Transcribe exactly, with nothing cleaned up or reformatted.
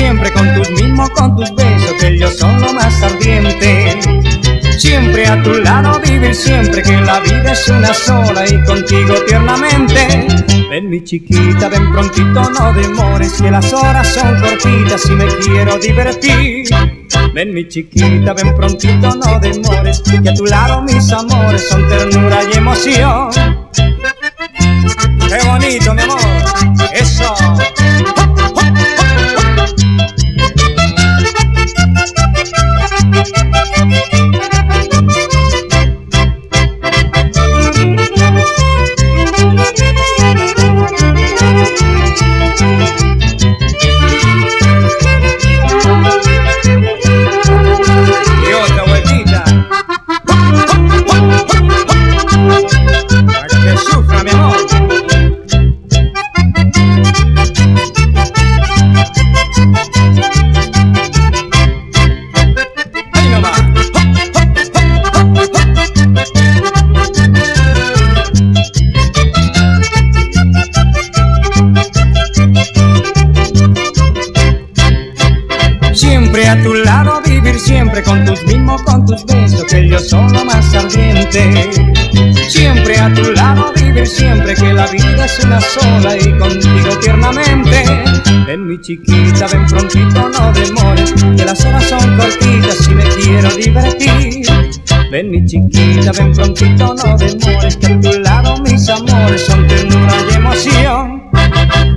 siempre con tus mimos, con tus besos, que ellos son lo más ardiente. Siempre a tu lado vivir siempre, que la vida es una sola y contigo tiernamente. Ven mi chiquita, ven prontito, no demores, que las horas son cortitas y me quiero divertir. Ven mi chiquita, ven prontito, no demores, que a tu lado mis amores son ternura y emoción. ¡Qué bonito, mi amor! ¡Eso! Y otra vueltita para que sufra, mi amor. Ahí nomás. Siempre a tu lado vivir siempre, con tus mimos, con tus besos, que ellos son lo más ardiente. Siempre a tu lado vivir siempre, que la vida es una sola y contigo tiernamente. Ven mi chiquita, ven prontito, no demores, que las horas son cortitas y me quiero divertir. Ven mi chiquita, ven prontito, no demores, que a tu lado mis amores son ternura y emoción.